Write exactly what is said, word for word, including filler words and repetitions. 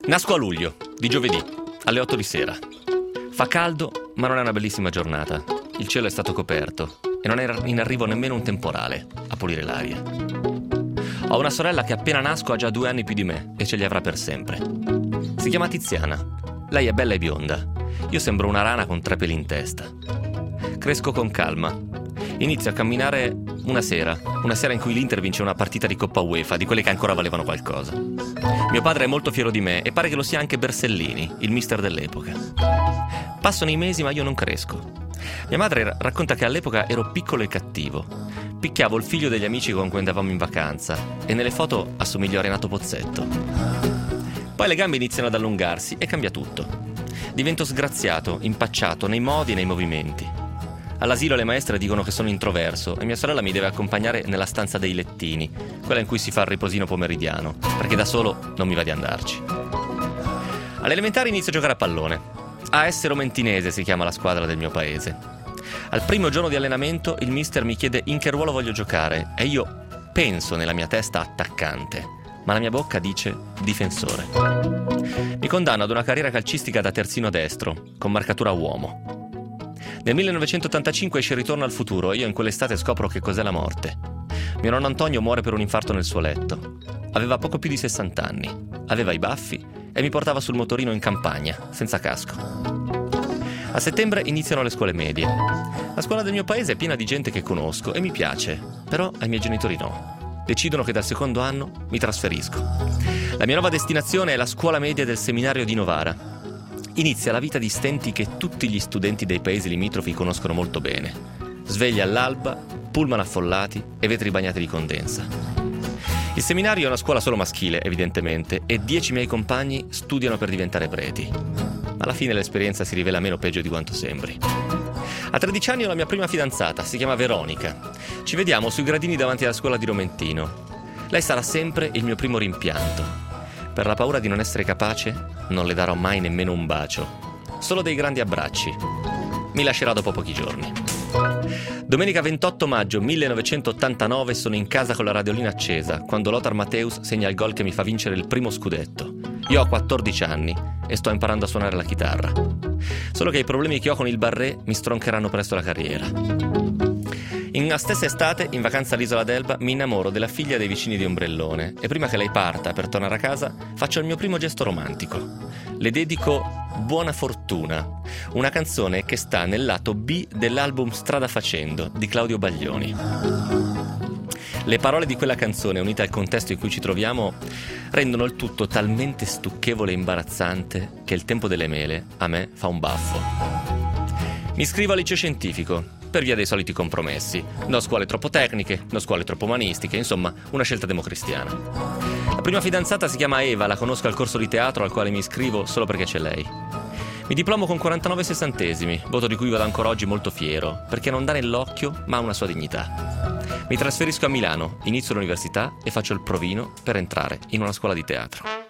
Nasco a luglio, di giovedì, alle otto di sera. Fa caldo, ma non è una bellissima giornata. Il cielo è stato coperto e non era in arrivo nemmeno un temporale a pulire l'aria. Ho una sorella che appena nasco ha già due anni più di me e ce li avrà per sempre. Si chiama Tiziana. Lei è bella e bionda. Io sembro una rana con tre peli in testa. Cresco con calma. Inizio a camminare una sera, una sera in cui l'Inter vince una partita di Coppa UEFA, di quelle che ancora valevano qualcosa. Mio padre è molto fiero di me e pare che lo sia anche Bersellini, il mister dell'epoca. Passano i mesi ma io non cresco. Mia madre racconta che all'epoca ero piccolo e cattivo. Picchiavo il figlio degli amici con cui andavamo in vacanza e nelle foto assomiglio a Renato Pozzetto. Poi le gambe iniziano ad allungarsi e cambia tutto. Divento sgraziato, impacciato nei modi e nei movimenti. All'asilo le maestre dicono che sono introverso e mia sorella mi deve accompagnare nella stanza dei lettini, quella in cui si fa il riposino pomeridiano, perché da solo non mi va di andarci. Alle elementari inizio a giocare a pallone. A S Romentinese si chiama la squadra del mio paese. Al primo giorno di allenamento il mister mi chiede in che ruolo voglio giocare e io penso nella mia testa attaccante, ma la mia bocca dice difensore. Mi condanno ad una carriera calcistica da terzino destro, con marcatura uomo. Nel millenovecentottantacinque esce Ritorno al futuro e io in quell'estate scopro che cos'è la morte. Mio nonno Antonio muore per un infarto nel suo letto. Aveva poco più di sessanta anni, aveva i baffi e mi portava sul motorino in campagna, senza casco. A settembre iniziano le scuole medie. La scuola del mio paese è piena di gente che conosco e mi piace, però ai miei genitori no. Decidono che dal secondo anno mi trasferisco. La mia nuova destinazione è la scuola media del seminario di Novara. Inizia la vita di stenti che tutti gli studenti dei paesi limitrofi conoscono molto bene. Sveglia all'alba, pullman affollati e vetri bagnati di condensa. Il seminario è una scuola solo maschile, evidentemente, e dieci miei compagni studiano per diventare preti. Alla fine l'esperienza si rivela meno peggio di quanto sembri. A tredici anni ho la mia prima fidanzata, si chiama Veronica. Ci vediamo sui gradini davanti alla scuola di Romentino. Lei sarà sempre il mio primo rimpianto. Per la paura di non essere capace, non le darò mai nemmeno un bacio. Solo dei grandi abbracci. Mi lascerà dopo pochi giorni. Domenica ventotto maggio millenovecentottantanove sono in casa con la radiolina accesa, quando Lothar Matthäus segna il gol che mi fa vincere il primo scudetto. Io ho quattordici anni e sto imparando a suonare la chitarra. Solo che i problemi che ho con il barré mi stroncheranno presto la carriera. In una stessa estate, in vacanza all'isola d'Elba, mi innamoro della figlia dei vicini di Ombrellone e prima che lei parta per tornare a casa faccio il mio primo gesto romantico. Le dedico Buona Fortuna, una canzone che sta nel lato B dell'album Strada Facendo di Claudio Baglioni. Le parole di quella canzone, unite al contesto in cui ci troviamo, rendono il tutto talmente stucchevole e imbarazzante che il tempo delle mele a me fa un baffo. Mi iscrivo al liceo scientifico per via dei soliti compromessi. No scuole troppo tecniche, no scuole troppo umanistiche, insomma, una scelta democristiana. La prima fidanzata si chiama Eva, la conosco al corso di teatro al quale mi iscrivo solo perché c'è lei. Mi diplomo con quarantanove sessantesimi, voto di cui vado ancora oggi molto fiero, perché non dà nell'occhio, ma ha una sua dignità. Mi trasferisco a Milano, inizio l'università e faccio il provino per entrare in una scuola di teatro.